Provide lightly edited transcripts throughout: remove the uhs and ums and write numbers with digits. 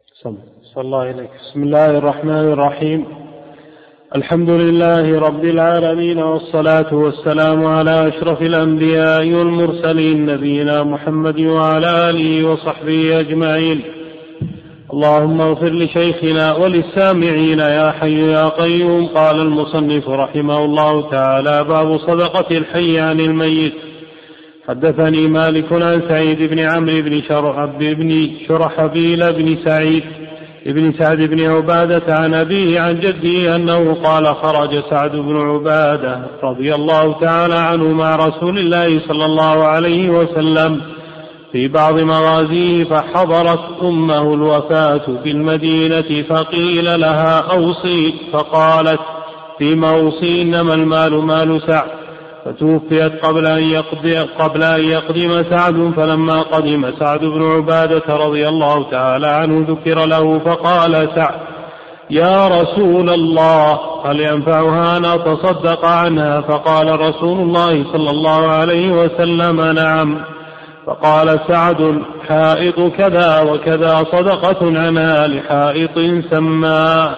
صلى الله عليك. بسم الله الرحمن الرحيم. الحمد لله رب العالمين، والصلاة والسلام على أشرف الأنبياء والمرسلين، نبينا محمد وعلى آله وصحبه أجمعين. اللهم اغفر لشيخنا وللسامعين يا حي يا قيوم. قال المصنف رحمه الله تعالى: باب صدقة الحي عن الميت. حدثني مالك عن سعيد بن عمرو بن شرحبيل بن سعد بن عبادة عن أبيه عن جده أنه قال: خرج سعد بن عبادة رضي الله تعالى عنه مع رسول الله صلى الله عليه وسلم في بعض مغازيه، فحضرت أمه الوفاة بالمدينة، فقيل لها: أوصي، فقالت: فيما أوصي؟ إنما المال مال سعد. فتوفيت قبل أن يقدم سعد. فلما قدم سعد بن عبادة رضي الله تعالى عنه ذكر له، فقال سعد: يا رسول الله، هل ينفعها أن أتصدق عنها؟ فقال رسول الله صلى الله عليه وسلم: نعم. فقال سعد: حائط كذا وكذا صدقة عنها لحائط سماء.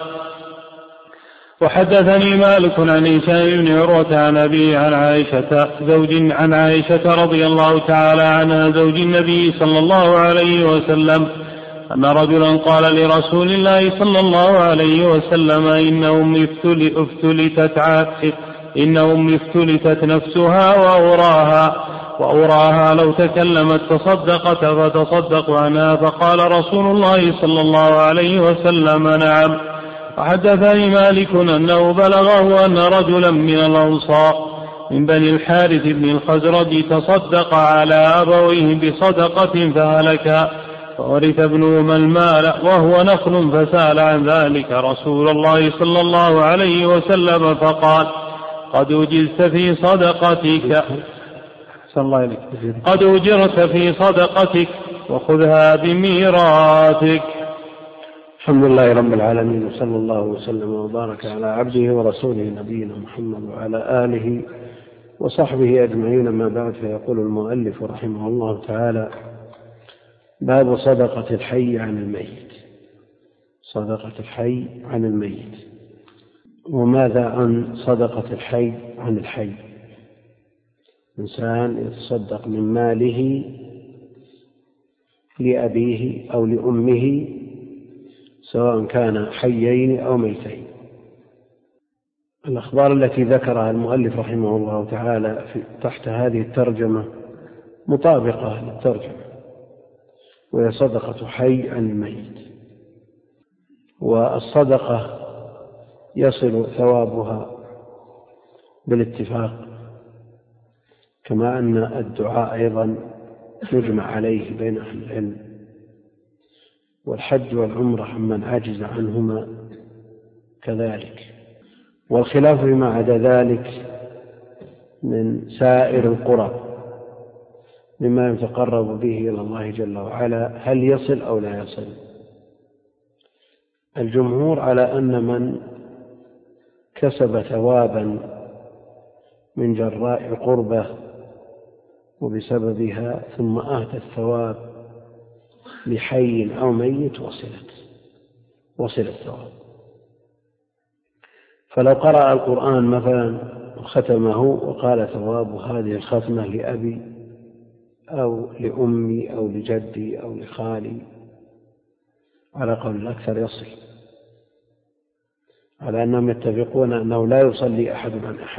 وحدثني مالك عن هشام بن عروة عن أبيه عن عائشة رضي الله تعالى عنها زوج النبي صلى الله عليه وسلم أن رجلا قال لرسول الله صلى الله عليه وسلم: إن أمي افتلتت نفسها وأراها لو تكلمت تصدقت فتصدق عنها. فقال رسول الله صلى الله عليه وسلم: نعم. وحدثني مالك أنه بلغه أن رجلا من الأنصار من بني الحارث بن الخزرج تصدق على أبويه بصدقة فهلك، فورث ابنهما المال وهو نخل، فسأل عن ذلك رسول الله صلى الله عليه وسلم فقال: قد أجرت في صدقتك وخذها بميراثك. الحمد لله رب العالمين، وصلى الله وسلم وبارك على عبده ورسوله نبينا محمد وعلى آله وصحبه أجمعين. ما بعد، فيقول المؤلف رحمه الله تعالى: باب صدقة الحي عن الميت. صدقة الحي عن الميت. وماذا عن صدقة الحي عن الحي؟ إنسان يتصدق من ماله لأبيه أو لأمه، سواء كان حيين أو ميتين. الأخبار التي ذكرها المؤلف رحمه الله تعالى تحت هذه الترجمة مطابقة للترجمة، وهي صدقة حي عن الميت. والصدقة يصل ثوابها بالاتفاق، كما أن الدعاء أيضا يجمع عليه بين أهل العلم، والحج والعمرة عمن عجز عنهما كذلك. والخلاف فيما عدا ذلك من سائر القرى مما يتقرب به إلى الله جل وعلا، هل يصل أو لا يصل؟ الجمهور على أن من كسب ثوابا من جراء قربة وبسببها ثم أهدى الثواب لحي أو ميت وصل الثواب. فلو قرأ القرآن مثلا وختمه وقال: ثواب هذه الختمة لأبي أو لأمي أو لجدي أو لخالي، على قول الأكثر يصل، على أنهم يتفقون أنه لا يصلي أحد عن أحد.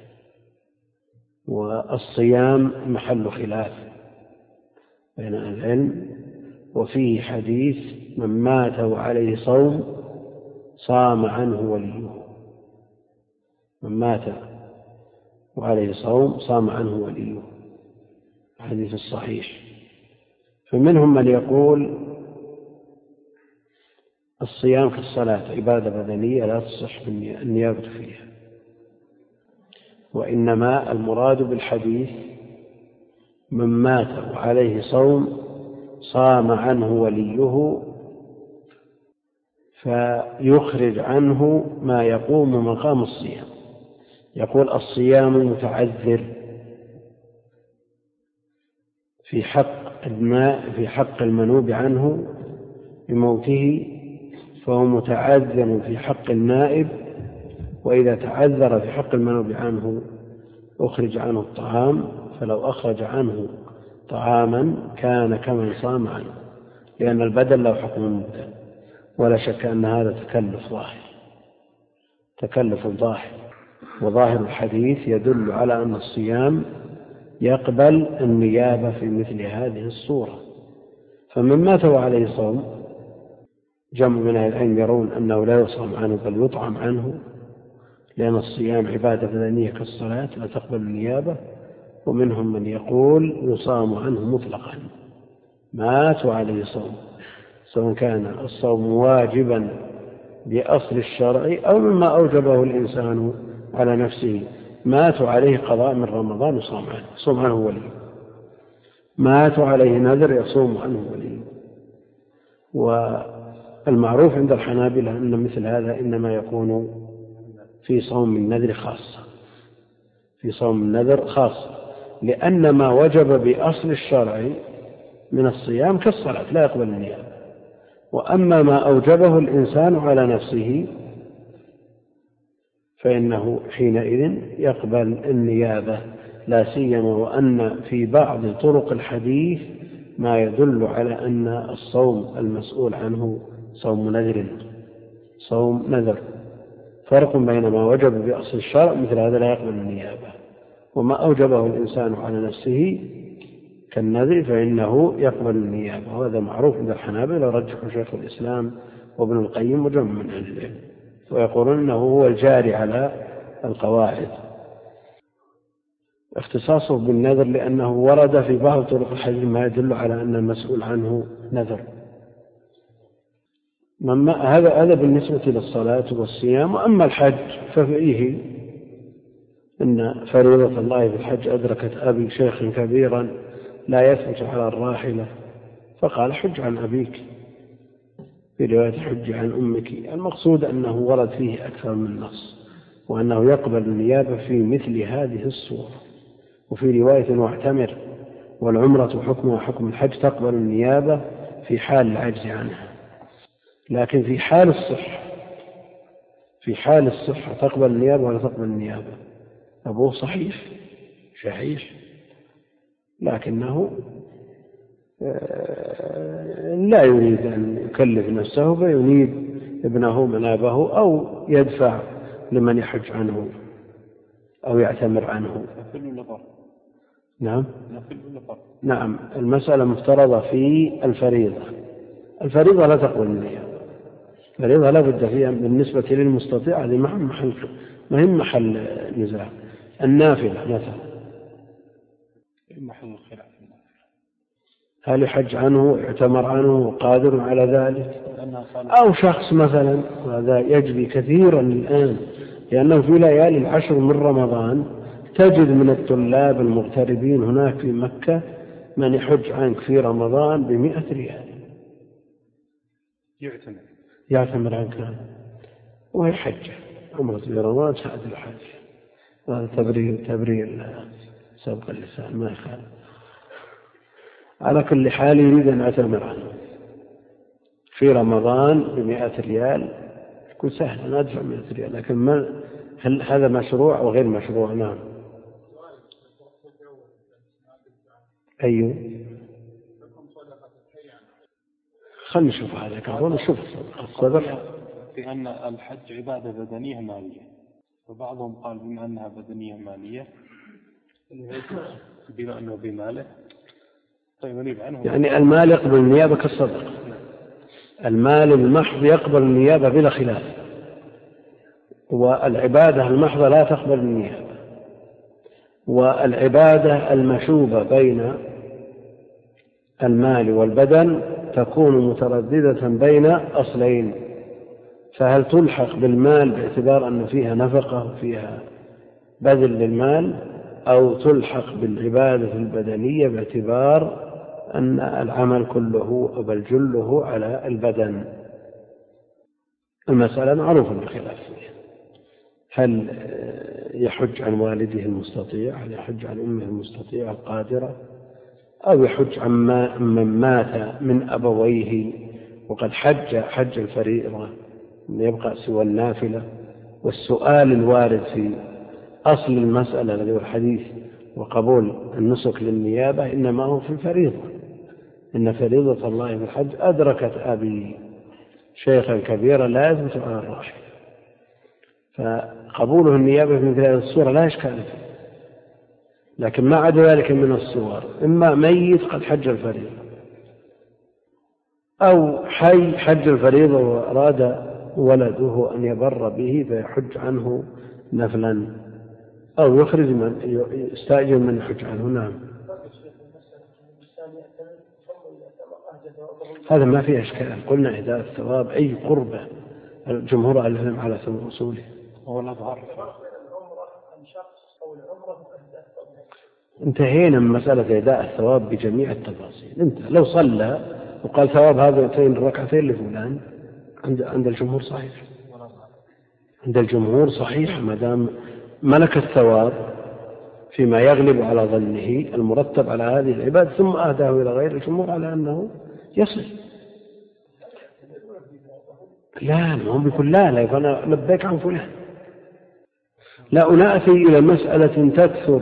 والصيام محل خلاف بين أهل العلم، وفيه حديث: من مات وعليه صوم صام عنه وليه. من مات وعليه صوم صام عنه وليه، الحديث الصحيح. فمنهم من يقول: الصيام في الصلاة عبادة بدنية لا تصح النيابة فيها، وإنما المراد بالحديث: من مات وعليه صوم صام عنه وليه، فيخرج عنه ما يقوم مقام الصيام. يقول: الصيام متعذر في حق المنوب عنه بموته فهو متعذر في حق النائب، وإذا تعذر في حق المنوب عنه أخرج عنه الطعام، فلو أخرج عنه طعاما كان كمن صام عنه، لأن البدل له حكم المبدل. ولا شك أن هذا تكلف ظاهر، وظاهر الحديث يدل على أن الصيام يقبل النيابة في مثل هذه الصورة. فمن مات وعليه صوم جمع من أهل العلم يرون أنه لا يصام عنه بل يطعم عنه، لأن الصيام عبادة بدنية كالصلاة لا تقبل النيابة. ومنهم من يقول يصام عنه مطلقا، مات وعليه صوم، سواء كان الصوم واجبا بأصل الشرع أو مما أوجبه الإنسان على نفسه. مات عليه قضاء من رمضان يصوم عنه ولي، مات عليه نذر يصوم عنه ولي. والمعروف عند الحنابلة أن مثل هذا إنما يكون في صوم النذر خاصة، لأن ما وجب بأصل الشرع من الصيام كالصلاة لا يقبل النيابة. وأما ما أوجبه الإنسان على نفسه فإنه حينئذ يقبل النيابة، لا سيما وأن في بعض طرق الحديث ما يدل على أن الصوم المسؤول عنه صوم نذر. فرق بين ما وجب بأصل الشرع مثل هذا لا يقبل النيابة، وما أوجبه الإنسان على نفسه كالنذر فإنه يقبل النيابة. وهذا معروف عند الحنابلة، رجح شيخ الإسلام وابن القيم وجمع من أهل العلم، ويقولون أنه هو الجاري على القواعد. اختصاصه بالنذر لأنه ورد في بعض طرق الحديث ما يدل على أن المسؤول عنه نذر. هذا بالنسبة للصلاة والصيام. وأما الحج ففيه إن فريضة الله في الحج أدركت أبي شيخ كبيرا لا يثبت على الراحلة، فقال حج عن أبيك، في رواية حج عن أمك. المقصود أنه ورد فيه أكثر من نص، وأنه يقبل النيابة في مثل هذه الصورة. وفي رواية واعتمر، والعمرة حكمها حكم الحج، تقبل النيابة في حال العجز عنها. لكن في حال الصحة تقبل النيابة ولا تقبل النيابة؟ أبوه صحيح لكنه لا يريد أن يكلف نفسه فينيب ابنه منابه، أو يدفع لمن يحج عنه أو يعتمر عنه. نعم، المسألة مفترضة في الفريضة لا تقبل النيابة. الفريضة لا بد فيها بالنسبة للمستطيع، هذه مهم محل نزاع. النافلة مثلا محل الخلاف، هل يحج عنه يعتمر عنه قادر على ذلك، أو شخص مثلا، وهذا يجري كثيرا الآن، لأنه في ليالي العشر من رمضان تجد من الطلاب المغتربين هناك في مكة من يحج عنك في رمضان ب100 ريال يعتمر عنك وهي حجة عمرة في رمضان ساعة الحج. هذا تبرير سبق اللسان ما يخالف. على كل حال يريد أن يعتمر عنه في رمضان ب100 ريال، يكون سهل أن أدفع 100 ريال، لكن هل هذا مشروع أو غير مشروع؟ نعم. أيوه، خلنا نشوف هذا كهون نشوف الصدر في أن الحج عبادة بدنية مالية، فبعضهم قال بما أنها بدنية مالية بما أنه بماله طيب عنه، يعني المال يقبل النيابة كالصدقة. المال المحض يقبل النيابة بلا خلاف، والعبادة المحضة لا تقبل النيابة. والعبادة المشوبة بين المال والبدن تكون مترددة بين أصلين، فهل تلحق بالمال باعتبار أن فيها نفقة وفيها بذل للمال، أو تلحق بالعبادة البدنية باعتبار أن العمل كله بل جله على البدن. المسألة معروفة بالخلاف فيها، هل يحج عن والده المستطيع، هل يحج عن أمه المستطيع القادرة، أو يحج عن من مات من أبويه وقد حج الفريضة أن يبقى سوى النافلة. والسؤال الوارد في أصل المسألة الذي هو الحديث وقبول النسك للنيابة إنما هو في الفريضة، إن فريضة الله في الحج أدركت أبي شيخا كبيرا لا يثبت على الراحل، فقبوله النيابة في مثل هذه الصورة لا إشكال فيه. لكن ما عدا ذلك من الصور إما ميت قد حج الفريضة، أو حي حج الفريضة وأراد ولده أن يبر به فيحج عنه نفلا، أو يخرج من يستأجر من يحج عنه. نعم، هذا ما فيه إشكال. قلنا إهداء الثواب أي قربة، الجمهور أهل العلم على ثم أصوله. انتهينا من مسألة إهداء الثواب بجميع التفاصيل. انت لو صلى وقال ثواب هذين الركعتين لفلان عند الجمهور صحيح، عند الجمهور صحيح ما دام ملك الثواب فيما يغلب على ظنه المرتب على هذه العبادة ثم أهداه إلى غير الجمهور على أنه يصل. لا، ما هم بيقول لا فأنا لبيك عن فلان. لا، أنأتي إلى مسألة تكثر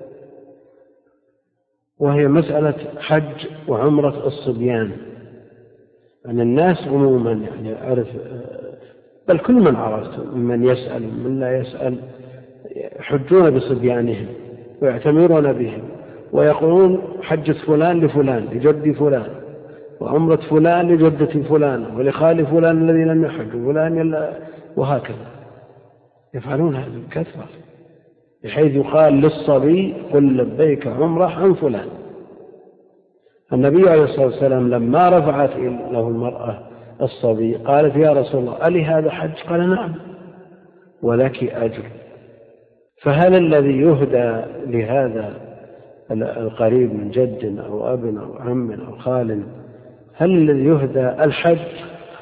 وهي مسألة حج وعمرة الصبيان. أن الناس عموما يعني أعرف، بل كل من عرفت من يسأل ومن لا يسأل يحجون بصبيانهم ويعتمرون بهم ويقولون حجة فلان لفلان لجد فلان، وعمرة فلان لجدة فلان، ولخال فلان الذي لم يحج فلان، وهكذا يفعلون هذا بكثرة، بحيث يقال للصبي قل لبيك عمرة عن فلان. النبي عليه الصلاة والسلام لما رفعت له المرأة الصبي قالت يا رسول الله ألي هذا حج؟ قال نعم ولك أجر. فهل الذي يهدى لهذا القريب من جد أو أب أو عم أو خال، هل الذي يهدى الحج؟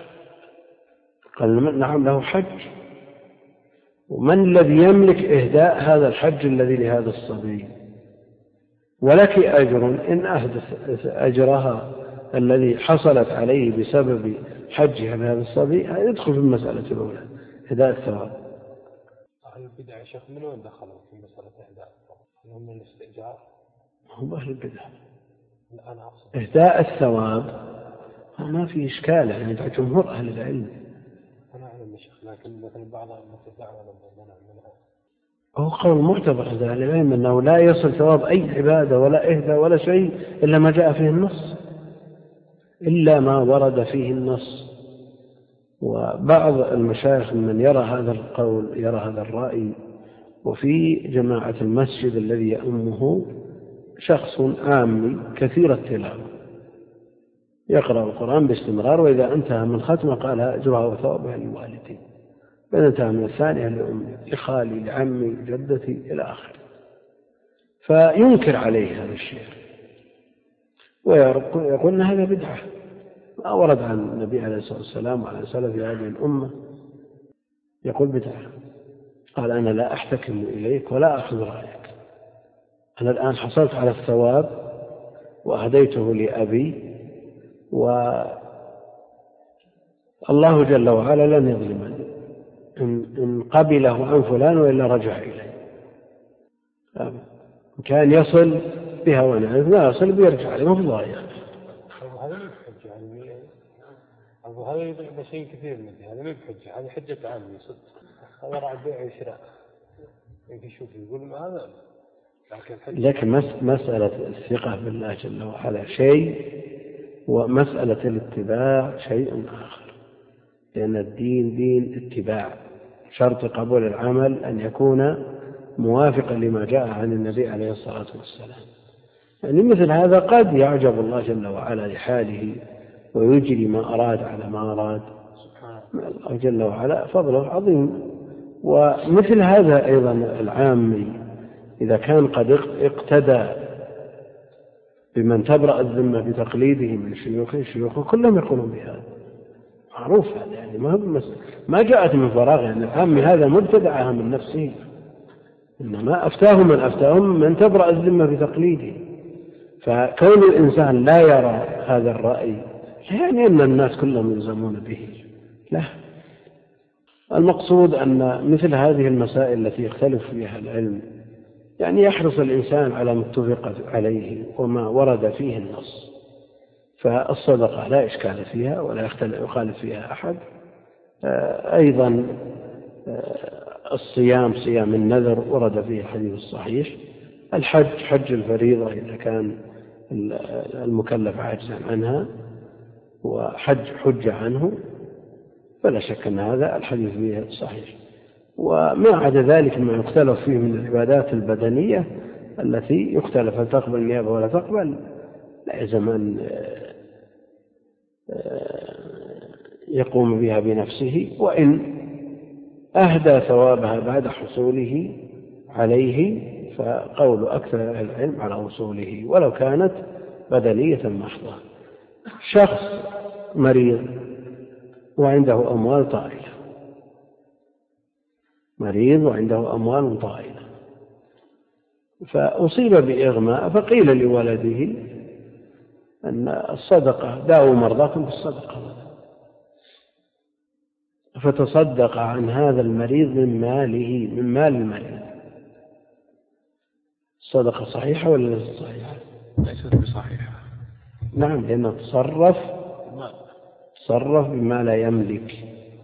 قال نعم له حج. ومن الذي يملك إهداء هذا الحج الذي لهذا الصبي؟ ولك أجر إن أهدت أجرها الذي حصلت عليه بسبب حجها بهذا الصبي يدخل في المسألة الأولى إهداء الثواب. أهل البدع يا شيخ من وين دخلوا في مسألة إهداء الثواب؟ هم من الاستئجار؟ هم أهل البدع. أنا أقصد إهداء الثواب ما في إشكال، يعني جمهور أهل العلم. أنا أعلم يا شيخ، لكن مثل بعضهم الدعوة لما منها هو قول معتبر عند أهل العلم أنه لا يصل ثواب أي عبادة ولا إهداء ولا شيء إلا ما جاء فيه النص، إلا ما ورد فيه النص. وبعض المشايخ من يرى هذا القول يرى هذا الرأي. وفي جماعة المسجد الذي يأمه شخص عامي كثير التلاوة يقرأ القرآن باستمرار، وإذا انتهى من ختمه قال أجرها وثوابها للوالدين، وإذا انتهى من الثانية لأمي لخالي لعمي جدتي إلى آخره. فينكر عليه هذا الشيء ويقول أن هذا بدعة. ما ورد عن النبي عليه الصلاة والسلام وعلى سلف هذه الأمة يقول بدعة. قال أنا لا أحتكم إليك ولا أخذ رأيك، أنا الآن حصلت على الثواب وأهديته لأبي، والله جل وعلا لن يظلمني إن قبله عن فلان وإلا رجع إليه. كان يصل بها ونعرف، ما يصل بيرجع عليه ما في ضايع. هذا مو بحجة، هذا يضيع شيء كثير من هذا مو بحجة، هذه حجة عامة صدق. هذا راعي بيع وشراء يمكن يشوف يقول ما هذا، لكن مسألة الثقة بالله جل وعلا شيء، ومسألة الاتباع شيء آخر، لأن الدين دين اتباع. شرط قبول العمل أن يكون موافقا لما جاء عن النبي عليه الصلاة والسلام. يعني مثل هذا قد يعجب الله جل وعلا لحاله ويجري ما أراد على ما أراد، الله جل وعلا فضله عظيم. ومثل هذا أيضا العامي إذا كان قد اقتدى بمن تبرأ الذمة بتقليده من شيوخه كلهم يقولون بهذا، معروف هذا، يعني ما جاءت من فراغ. يعني العامي هذا مبتدعها من نفسه، إنما أفتاهم من أفتاهم من تبرأ الذمة بتقليده. فكون الإنسان لا يرى هذا الرأي يعني أن الناس كلهم يلزمون به، لا. المقصود أن مثل هذه المسائل التي يختلف فيها العلم يعني يحرص الإنسان على ما اتفق عليه وما ورد فيه النص. فالصدقة لا إشكال فيها ولا يخالف فيها أحد. أيضا الصيام صيام النذر ورد فيه الحديث الصحيح. الحج حج الفريضة إذا كان المكلف عاجزا عنها حج عنه فلا شك أن هذا الحديث فيه صحيح. وما عدا ذلك ما يختلف فيه من العبادات البدنية التي يختلف هل تقبل النيابة ولا تقبل، لا يلزم أن يقوم بها بنفسه، وإن أهدى ثوابها بعد حصوله عليه فقول أكثر العلم على وصوله ولو كانت بدنية محضة. شخص مريض وعنده أموال طائلة، مريض وعنده أموال طائلة فأصيب بإغماء، فقيل لولده أن الصدقة داووا مرضاكم بالصدقة، فتصدق عن هذا المريض من ماله، من مال المريض. الصدقة صحيحة ولا ليست صحيحة؟ ليست بصحيحة. نعم، لأنه تصرف بما لا يملك،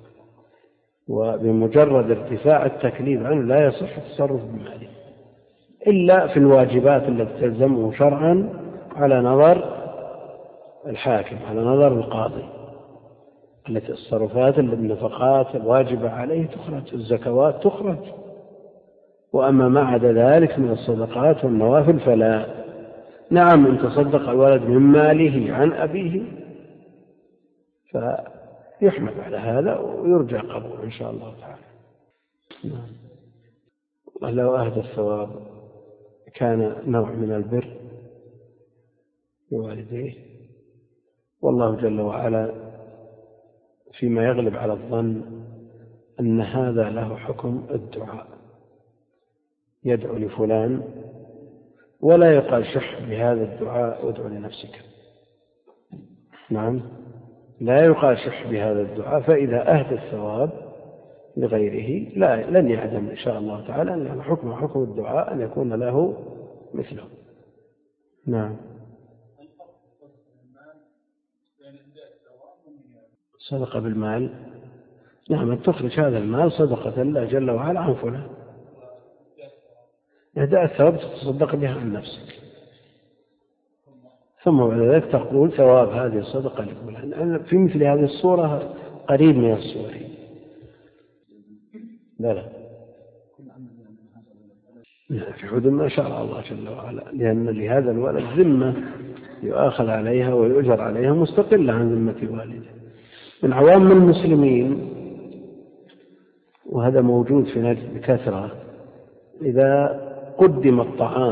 وبمجرد ارتفاع التكليف عنه لا يصح التصرف بماله إلا في الواجبات التي تلزمه شرعا على نظر الحاكم، على نظر القاضي، التي التصرفات النفقات الواجبة عليه تخرج، الزكوات تخرج. وأما ما عدا ذلك من الصدقات والنوافل فلا. نعم، إن تصدق الولد من ماله عن أبيه فيحمد على هذا ويرجى قبول إن شاء الله تعالى. لو أهدى الثواب كان نوع من البر لوالديه، والله جل وعلا فيما يغلب على الظن أن هذا له حكم الدعاء، يدعو لفلان ولا يقال شح بهذا الدعاء وادعو لنفسك. نعم، لا يقال شح بهذا الدعاء، فإذا أهدى الثواب لغيره لن يعدم إن شاء الله تعالى، لأن حكم الدعاء أن يكون له مثله. نعم. صدقة بالمال، نعم، تخرج هذا المال صدقة الله جل وعلا عن فلان. إهداء الثواب تصدق بها عن نفسك، ثم بعد ذلك تقول ثواب هذه الصدقة لفلان. في مثل هذه الصورة قريب من الصور. لا في حدود ما شاء الله جل وعلا، لأن لهذا الولد ذمة يؤاخذ عليها ويؤجر عليها مستقلة عن ذمة والده. من عوام المسلمين، وهذا موجود في نجد بكثرة، إذا قدم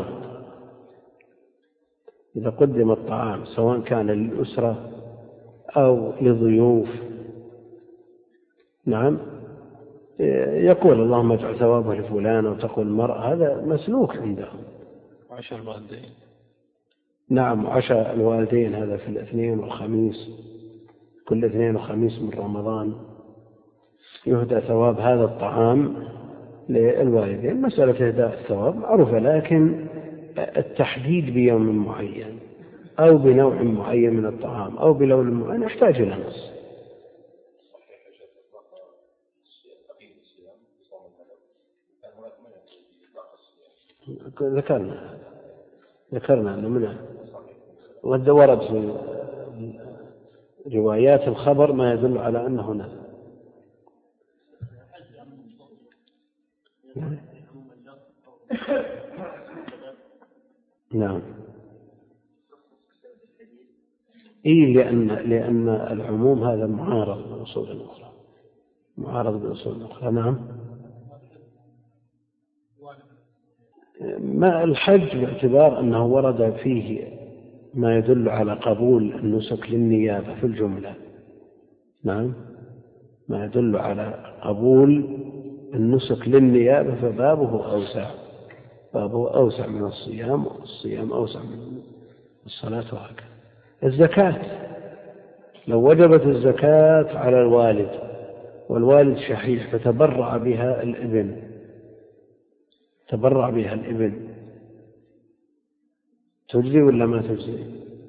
الطعام سواء كان للأسرة أو لضيوف، نعم، يقول اللهم اجعل ثوابه لفلان، وتقول المرأة، هذا مسلوك عندهم. وعشاء الوالدين، نعم، وعشاء الوالدين هذا في الاثنين والخميس، كل اثنين وخميس من رمضان يهدى ثواب هذا الطعام للوالدين. مسألة إهداء الثواب معروفة، لكن التحديد بيوم معين أو بنوع معين من الطعام أو بلون معين يحتاج إلى نص. ذكرنا أنه منها ورد في روايات الخبر ما يدل على أنه نذر. نعم، لأن العموم هذا معارض بأصول أخرى. نعم، ما الحج باعتبار أنه ورد فيه ما يدل على قبول النسك للنيابة في الجملة. نعم، ما يدل على قبول النسك للنيابة فبابه أوسع من الصيام، والصيام أوسع من الصلاة، وهكذا. الزكاة لو وجبت الزكاة على الوالد والوالد شحيح فتبرع بها الابن، تبرع بها الابن، تجزي ولا ما تجزي؟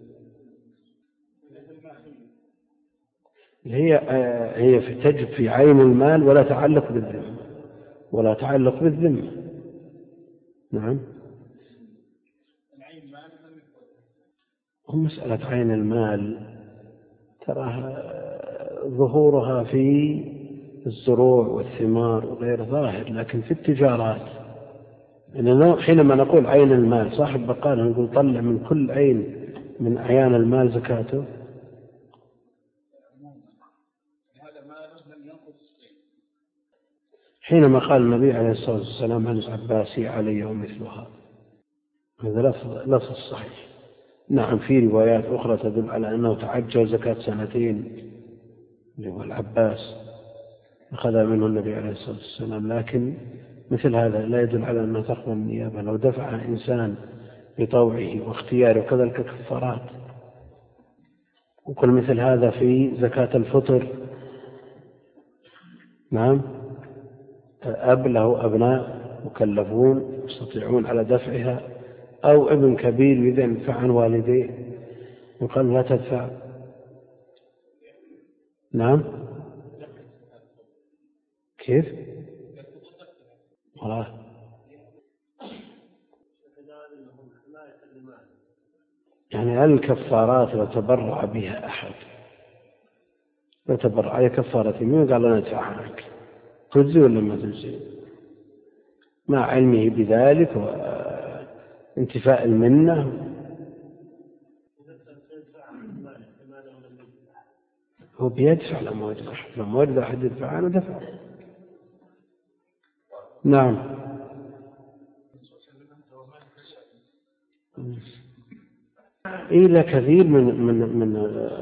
هي تجب في عين المال ولا تعلق بالذمة، ولا تعلق بالذمة. نعم. مسألة عين المال تراها ظهورها في الزروع والثمار وغير ظاهر، لكن في التجارات حينما نقول عين المال صاحب بقالة نقول طلع من كل عين من أعيان المال زكاته. حينما قال النبي عليه الصلاة والسلام عن العباسي علي ومثلها، هذا لفظ صحيح. نعم في روايات أخرى تدل على أنه تعجل زكاة سنتين اللي هو العباس أخذ منه النبي عليه الصلاة والسلام، لكن مثل هذا لا يدل على أنه تقبل النيابة. لو دفع إنسان بطوعه واختياره وكذلك كفارات. وكل مثل هذا في زكاة الفطر. نعم. أب له أبناء مكلفون يستطيعون على دفعها، أو ابن كبير يريد أن يدفع عن والديه يقال لا تدفع. نعم. كيف؟ يعني هل الكفارات لو تبرع بها أحد، لو تبرع على كفارة مين قال لنا ندفع عنك، تجزي ولا ما تجزي؟ مع علمه بذلك وانتفاء المنة. هو بيدفع لما وجد أحد، لما وجد أحد يدفع عنه دفع. نعم. إلى كثير من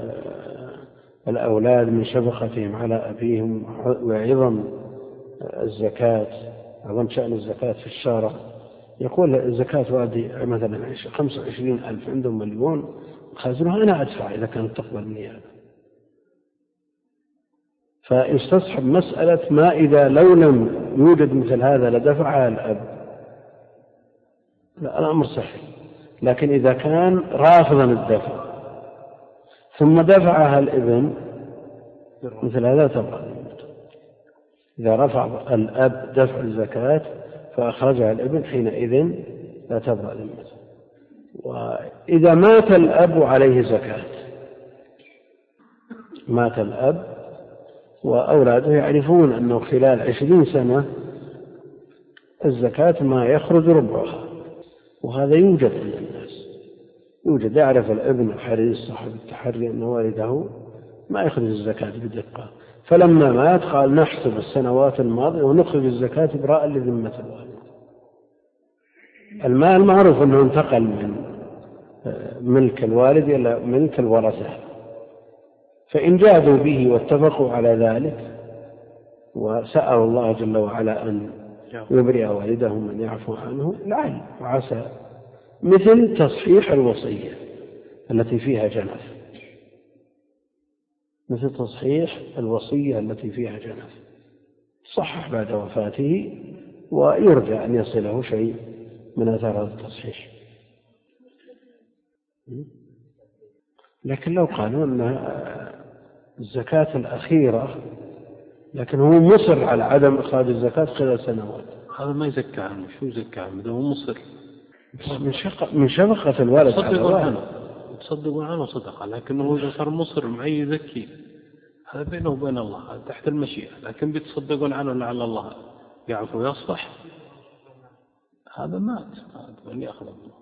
الأولاد من شفقتهم على أبيهم وعظم الزكاة، عظم شأن الزكاة في الشارع. يقول الزكاة وادي مثلا 25,000 عندهم مليون خازنها أنا أدفع إذا كانت تقبل مني هذا. فاستصحب مسألة ما إذا لو لم يوجد مثل هذا لدفعها الأب، لا الأمر سهل. لكن إذا كان رافضا الدفع ثم دفعها الابن مثل هذا تبرأ ذمته. إذا رفع الأب دفع الزكاة فأخرجها الابن حينئذ لا تبرأ ذمته. وإذا مات الأب عليه زكاة، مات الأب وأولاده يعرفون أنه خلال 20 سنة الزكاة ما يخرج ربعها، وهذا يوجد عند الناس، يوجد. يعرف الابن الحريص صاحب التحري أن والده ما يخرج الزكاة بدقة، فلما مات قال نحسب السنوات الماضية ونخرج الزكاة إبراء لذمة الوالد. المال معروف أنه انتقل من ملك الوالد إلى ملك الورثة، فإن جادوا به واتفقوا على ذلك وسألوا الله جل وعلا أن يبرئ والدهم من يعفو عنه لعل وعسى، مثل تصحيح الوصية التي فيها جنف، مثل تصحيح الوصية التي فيها جنف صحح بعد وفاته ويرجى أن يصله شيء من أثار التصحيح. لكن لو قالوا أن الزكاة الأخيرة لكن هو مصر على عدم إخراج الزكاة خلال سنوات، هذا ما يزكى عنه. شو يزكى عنه؟ هو مصر من شفقة الوالد تصدقوا عنه صدقة، لكنه إذا صار مصر معي يزكي هذا بينه وبين الله، هذا تحت المشيئة. لكن بيتصدقون عنه لعل الله يعفو ويصفح، هذا مات من يأخذ الله.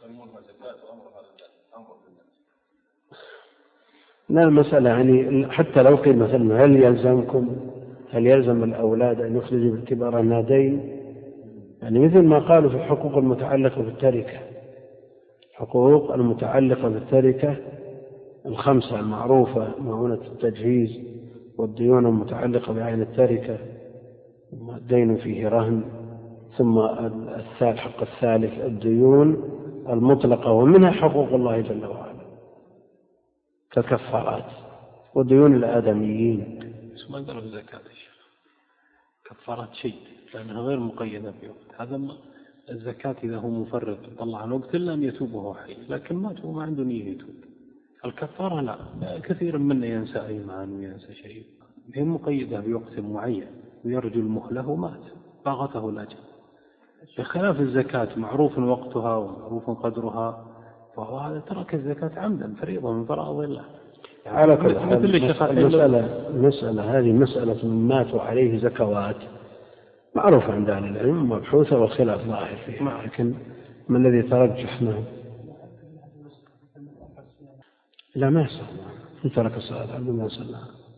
لا المسألة يعني حتى لو قيل مثلا هل يلزم الأولاد أن يخرجوا باعتبار أنها دين، يعني مثل ما قالوا في الحقوق المتعلقة بالتركة، حقوق المتعلقة بالتركة 5 المعروفة، مؤونة التجهيز والديون المتعلقة بعين التركة، الدين فيه رهن، ثم الحق الثالث الديون المطلقة، ومنها حقوق الله جل وعلا ككفارات. وديون الآدميين. بس ما قالوا الزكاة كفارة شيء لأنها غير مقيدة بوقت. هذا الزكاة إذا هو مفرط طلع عن وقت إلا أن يتوب وهو حي، لكن مات وما عنده نية يتوب. الكفارة لا، كثير منا ينسى أيمان وينسى شيء، هي مقيدة بوقت معين ويرجو المهلة ومات باغته الأجل، بخلاف الزكاة معروف وقتها ومعروف قدرها، فهو هذا ترك الزكاة عمدا فريضة من فرائض الله. على كل حال المسألة هذه مسألة من مات وعليه زكوات معروفة عند أهل العلم مبحوثة والخلاف ظاهر فيها، لكن ما الذي ترجح منه؟ لا ما يصح إن ترك الصلاة عبد ما صلى،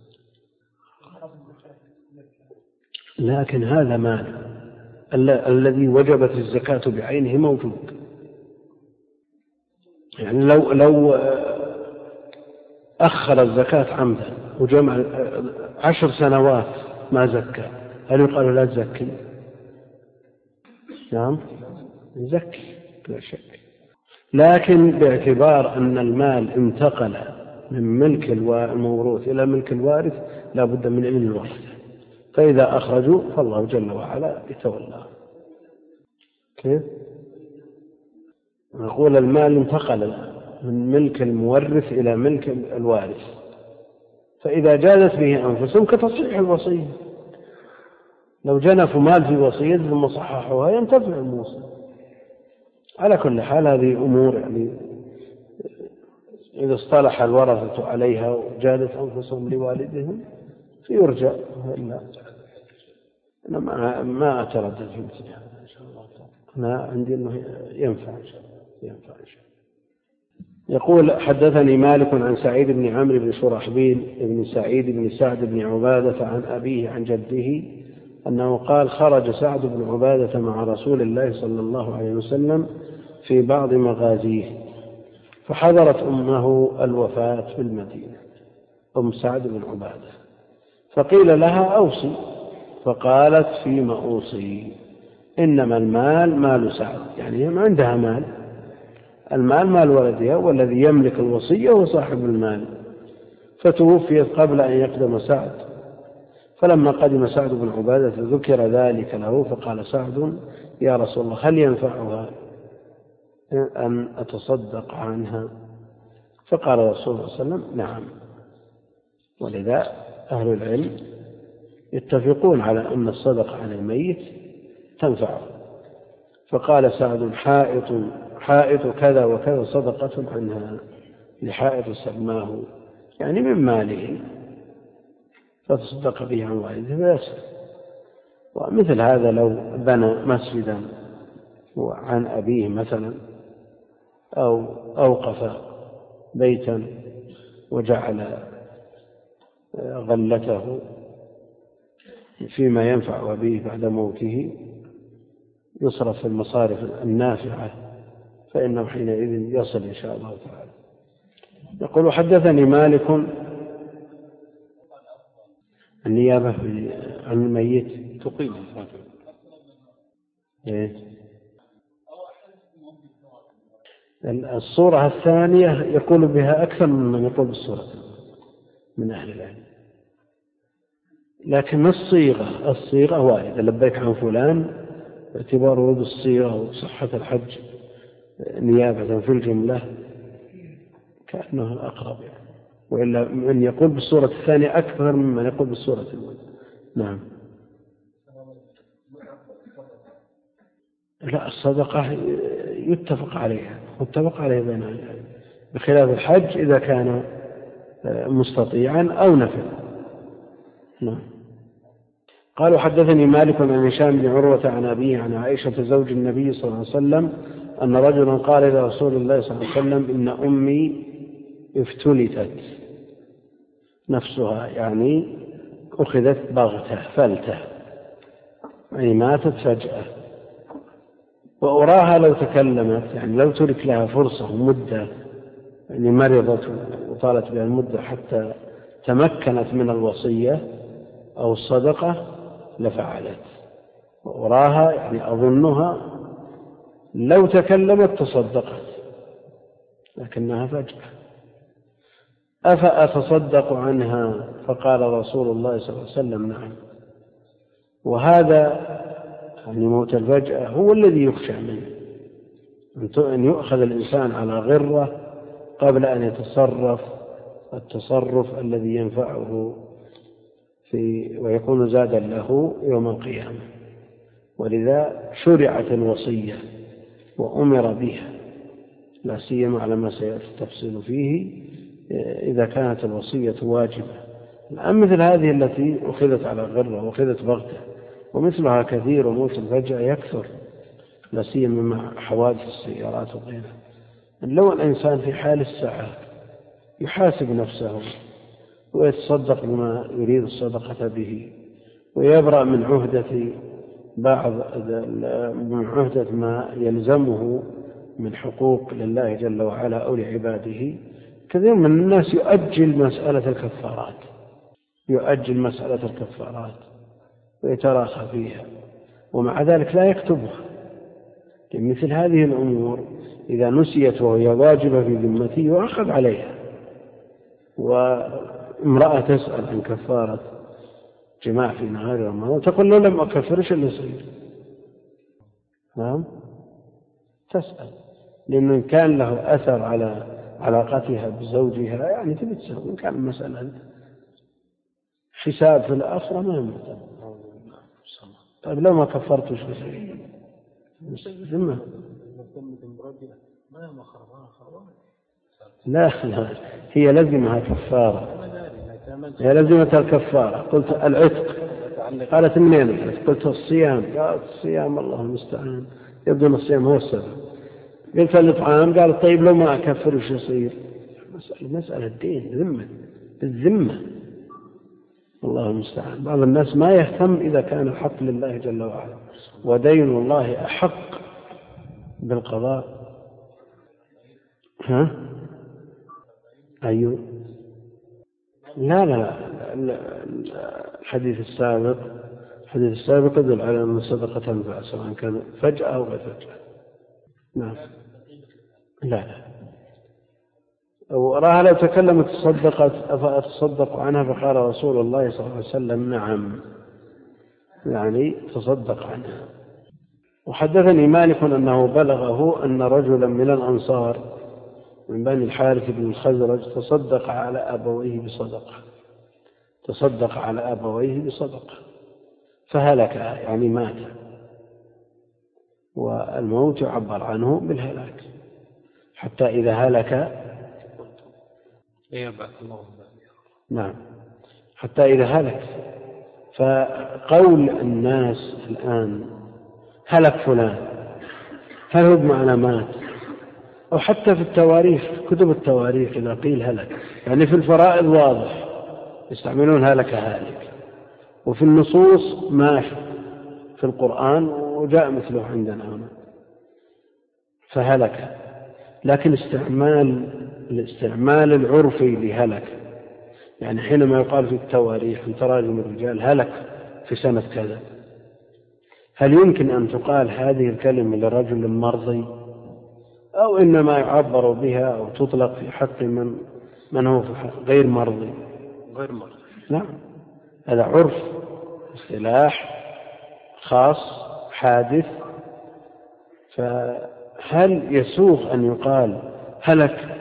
لكن هذا مال الذي وجبت الزكاة بعينه موجود. يعني لو أخر الزكاة عمدا وجمع 10 سنوات ما زكى، هل يقال لا تزكي؟ نعم يزكي لا شك، لكن باعتبار أن المال انتقل من ملك الموروث إلى ملك الوارث لا بد من إذن الورثة، فإذا أخرجوا فالله جل وعلا يتولى. كيف؟ نقول المال انتقل من ملك المورث إلى ملك الوارث، فإذا جازت به أنفسهم كتصحيح الوصية، لو جنفوا مال في وصية ثم صححوها ينتفع الموصي. على كل حال هذه أمور يعني إذا اصطلح الورثة عليها وجادت أنفسهم لوالدهم فيرجع. أنا ما أتردد في مثل هذا إن شاء الله، أنا عندي أنه ينفع إن شاء الله. يقول حدثني مالك عن سعيد بن عمرو بن شرحبيل بن سعيد بن سعد بن عبادة عن أبيه عن جده أنه قال خرج سعد بن عبادة مع رسول الله صلى الله عليه وسلم في بعض مغازيه، فحضرت أمه الوفاة بالمدينة، أم سعد بن عبادة، فقيل لها أوصي، فقالت فيما أوصي؟ إنما المال مال سعد، يعني ما عندها مال، المال مال ولدها والذي يملك الوصية هو صاحب المال. فتوفيت قبل أن يقدم سعد، فلما قدم سعد بن عبادة ذكر ذلك له، فقال سعد يا رسول الله هل ينفعها أن أتصدق عنها؟ فقال رسول الله صلى الله عليه وسلم نعم. ولذا أهل العلم يتفقون على أن الصدقة عن الميت تنفعه، فقال سعد حائط كذا وكذا صدقة عنها لحائط سلماه، يعني من ماله، فتصدق به عن والده فيسر. ومثل هذا لو بنى مسجدا عن أبيه مثلا، أو أوقف بيتا وجعل غلته فيما ينفع أبيه بعد موته يصرف في المصارف النافعة، فإنه حينئذ يصل إن شاء الله تعالى. يقول حدثني مالك النيابة عن الميت تقيم الصورة الثانية يقول بها أكثر من يقول بالصورة من أهل العلم، لكن الصيغة واحدة، لبيك عن فلان باعتباره بالصيغة وصحة الحج نيابة في الجملة كأنه الأقرب يعني، وإلا من يقول بالصورة الثانية أكثر ممن يقول بالصورة الأولى. نعم. لا الصدقة يتفق عليها، متفق عليها بين العلم، بخلاف الحج إذا كان مستطيعا أو نفل. نعم. قالوا حدثني مالك عن هشام بن عروة عن أبيه عن عائشة زوج النبي صلى الله عليه وسلم أن رجلا قال لرسول الله صلى الله عليه وسلم إن أمي افتلتت نفسها، يعني أخذت بغتة فلتة، يعني ماتت فجأة، وأراها لو تكلمت، يعني لو ترك لها فرصة ومدة، يعني مرضت وطالت بها المدة حتى تمكنت من الوصية أو الصدقة لفعلت، وأراها يعني أظنها لو تكلمت تصدقت، لكنها فجأة. أفأتصدق عنها؟ فقال رسول الله صلى الله عليه وسلم نعم. وهذا يعني موت الفجأة هو الذي يخشى منه، أن يؤخذ الإنسان على غرة قبل أن يتصرف التصرف الذي ينفعه ويكون زادا له يوم القيامة. ولذا شرعت الوصية وأمر بها، لا سيما على ما سيأتي التفصيل فيه إذا كانت الوصية واجبة. الآن مثل هذه التي أخذت على غرة وأخذت بغتة ومثلها كثير، وموت الفجأة يكثر لا سيما مع حوادث السيارات وغيرها. لو الإنسان في حال السعة يحاسب نفسه ويتصدق بما يريد الصدقة به، ويبرأ من عهدة ما يلزمه من حقوق لله جل وعلا أو لعباده. كثير من الناس يؤجل مسألة الكفارات ويتراخى فيها، ومع ذلك لا يكتبها. مثل هذه الأمور إذا نسيت وهي واجبة في ذمته يؤخذ عليها. وامرأة تسأل عن كفارة جماع في نهار رمضان تقول له لم أكفرش اللي يصير. نعم، تسأل لأنه كان له أثر على علاقتها بزوجها، يعني تبي تسوي. إن كان مسألة حساب في الآخرة ما يمكن. طيب لو ما كفرتش بشيء ذمة لا هي لزمها كفارة، هي لزمتها الكفارة. قلت العتق، قالت منين العتق؟ قلت الصيام، قالت الصيام الله المستعان، يبدو أن الصيام هو السبب. قلت الإطعام، قالت طيب لو ما أكفر وش يصير؟ مسألة الدين، ذمة بالذمة، الله المستعان. بعض الناس ما يهتم إذا كان الحق لله جل وعلا، ودين الله أحق بالقضاء. ها؟ أيوه، لا الحديث السابق يدل على أن الصدقة تنفع سواء كان فجأة أو غير فجأة. نعم، لا وراها لو تكلمت تصدقت أفأتصدق عنها؟ فقال رسول الله صلى الله عليه وسلم نعم، يعني تصدق عنها. وحدثني مالك أنه بلغه أن رجلا من الأنصار من بني الحارث بن الخزرج تصدق على أبويه بصدقة فهلك، يعني مات. والموت يعبر عنه بالهلاك، حتى إذا هلك نعم، حتى إذا هلك. فقول الناس الآن هلك فلان، هل هو بمعنى مات؟ أو حتى في التواريخ، كتب التواريخ إذا قيل هلك يعني في الفرائض واضح يستعملون هلك هالك، وفي النصوص مات في القرآن وجاء مثله عندنا هنا فهلك. لكن الاستعمال العرفي لهلك، يعني حينما يقال في التواريخ في تراجم الرجال هلك في سنة كذا، هل يمكن أن تقال هذه الكلمة لرجل مرضي، أو إنما يعبر بها أو تطلق في حق من هو في حق غير مرضي؟ نعم، هذا عرف، اصطلاح خاص حادث. فهل يسوغ أن يقال هلك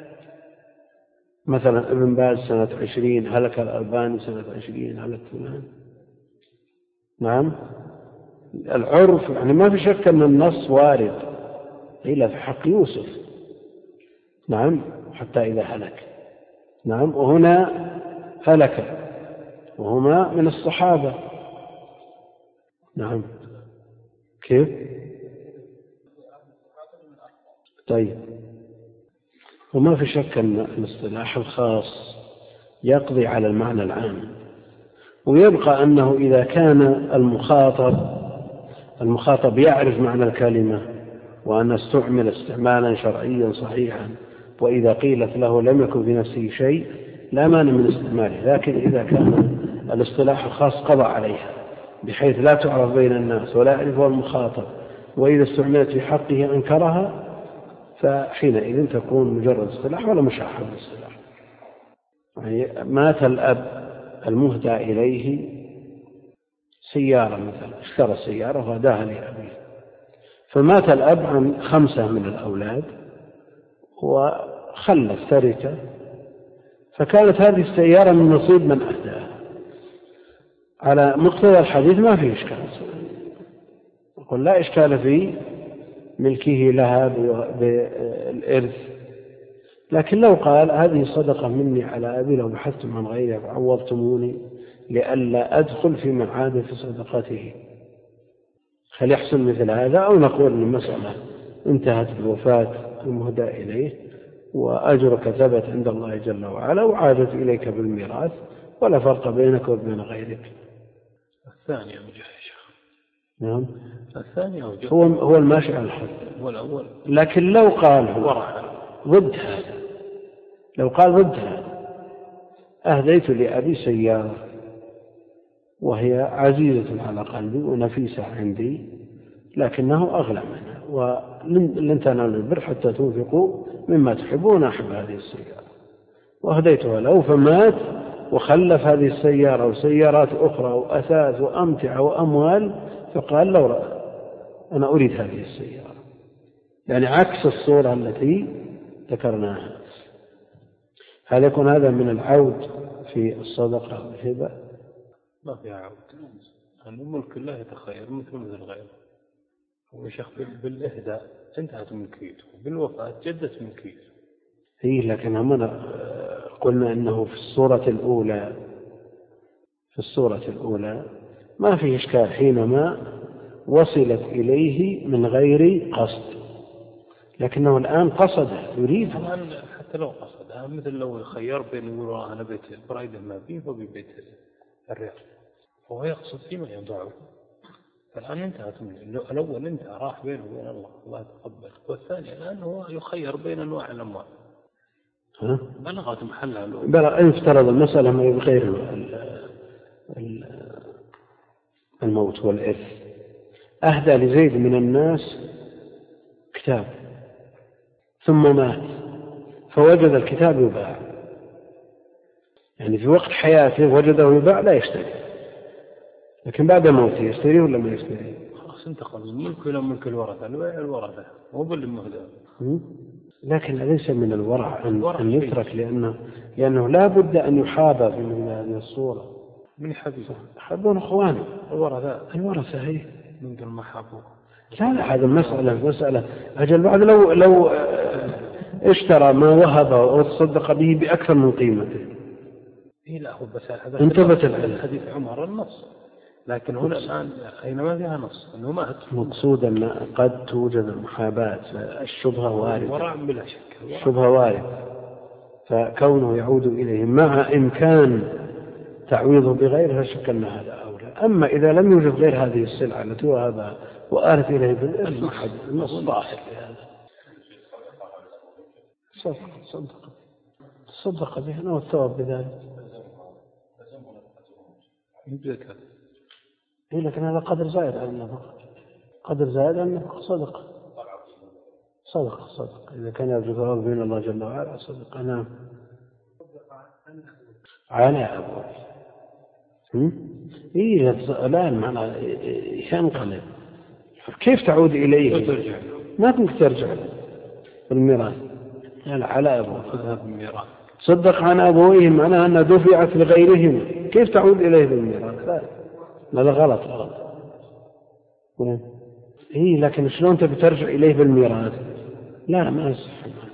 مثلا ابن باز سنة 20، هلك الألباني سنة 20، هلك فلان؟ نعم، العرف يعني ما في شك أن النص وارد إلا في حق يوسف. نعم، حتى إذا هلك. نعم، وهنا هلك وهما من الصحابة. نعم، كيف؟ طيب، وما في شك أن الاصطلاح الخاص يقضي على المعنى العام، ويبقى أنه إذا كان المخاطب يعرف معنى الكلمة وأن استعمل استعمالا شرعيا صحيحا، وإذا قيلت له لم يكن في نفسه شيء لا مانع من استعماله. لكن إذا كان الاصطلاح الخاص قضى عليها بحيث لا تعرف بين الناس ولا يعرفها المخاطب، وإذا استعملت في حقه أنكرها، فحينئذ تكون مجرد اصطلاح ولا مشاحة بالاصطلاح. يعني مات الأب المهدى إليه سيارة مثلا، اشترى سيارة وهداها لأبيه، فمات الأب عن 5 من الأولاد وخلف تركة، فكانت هذه السيارة من نصيب من أهداها. على مقتضى الحديث ما فيه إشكال، يقول لا إشكال في ملكه لها بالإرث، لكن لو قال هذه صدقة مني على أبي، لو بحثتم عن غيرها فعوضتموني لئلا أدخل في معاد في صدقته، هل يحصل مثل هذا؟ أو نقول أن المسألة انتهت بوفاة المهدى إليه وأجرك ثبت عند الله جل وعلا وعادت إليك بالميراث ولا فرق بينك وبين غيرك. الثاني أوجه يا شيخ. نعم الثاني أوجه هو الماشي على الحد. والأول لكن لو قال ضد هذا، لو قال ضد هذا أهديت لأبي سيارة وهي عزيزة على قلبي ونفيسة عندي لكنه أغلى منها، ولن تنالوا البر حتى تنفقوا مما تحبون، أحب هذه السيارة وأهديتها له، فمات وخلف هذه السيارة وسيارات أخرى وأثاث وأمتعة وأموال، فقال لو أنا أريد هذه السيارة، يعني عكس الصورة التي ذكرناها. هل يكون هذا من العود في الصدقة والهبة؟ ما فيها عود، أن الملك الله يتخير مثل غيره. وشيخ بالإهداء انتهت ملكيته، بالوفاة جدت ملكيته. هي لكن هم قلنا أنه في الصورة الأولى ما فيه إشكال حينما وصلت إليه من غير قصد، لكنه الآن قصده يريد. حتى لو قصدها، مثل لو خير بين يقول أنا بيت برايده ما فيه وبيت الرياض، وهو يقصد فيما يضعه، فالآن انتهت الأول انتهى راح بينه وبين الله يتقبل، والثاني الآن هو يخير بين أنواع الأموال. بلغت محلها الأول. افترض المسألة ما بغير الموت والإرث، أهدى لزيد من الناس كتاب ثم مات فوجد الكتاب يباع، يعني في وقت حياته وجده يباع لا يشتري، لكن بعد موته يشتري ولا ما يشتري؟ خلاص انتقل من الملك إلى ملك الورثة، الورثة مو بالمهدى. لكن ليس من الورع أن يترك، لأنه لا بد أن يحابى في هذه الصورة. من حبيبه يحبون إخوانه الورثة هي من دون ما حابوه. لا هذا مسألة أجل بعد لو اشترى ما وهبه وتصدق به بأكثر من قيمته. إيه لا هو بس هذا انتبت الحديث عمر النص، لكن هنا الآن أينما فيها نص أنه مات. مقصود أن قد توجد المحاباة، الشبهة واردة، ورع بلا شك الشبهة واردة، فكونه يعود إليه مع إمكان تعويضه بغيرها شك أن هذا أولى. أما إذا لم يوجد غير هذه السلعة التي وهبها وآلت إليه بالإرث أحد النص ظاهر لهذا. صدق به والثواب بذلك. إيه لكن هذا قدر زائد عن النفقة، قدر زائد عن النفقة صدق إذا كان يرجو ثواب بين الله جل وعلا صدق. أنا على أبوه إيه الآن معنا ينقلب، كيف تعود إليه؟ ما كنت ترجع بالميراث. يعني على أبوه صدق عن أبويه معناها أنها دفعت لغيرهم، كيف تعود إليه بالميراث؟ لا غلط. إيه لكن شلون تبي ترجع إليه بالميراث؟ لا ما يصح.